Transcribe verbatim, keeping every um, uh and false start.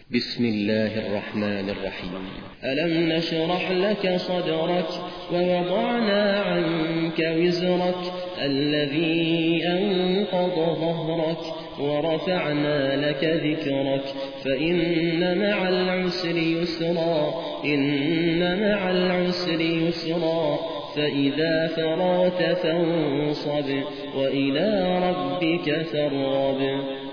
بسم الله الرحمن الرحيم. ألم نشرح لك صدرك ووضعنا عنك وزرك الذي أنقض ظهرك ورفعنا لك ذكرك فإن مع العسر يسرا إن مع العسر يسرا فإذا فرغت فانصب وإلى ربك فارغب.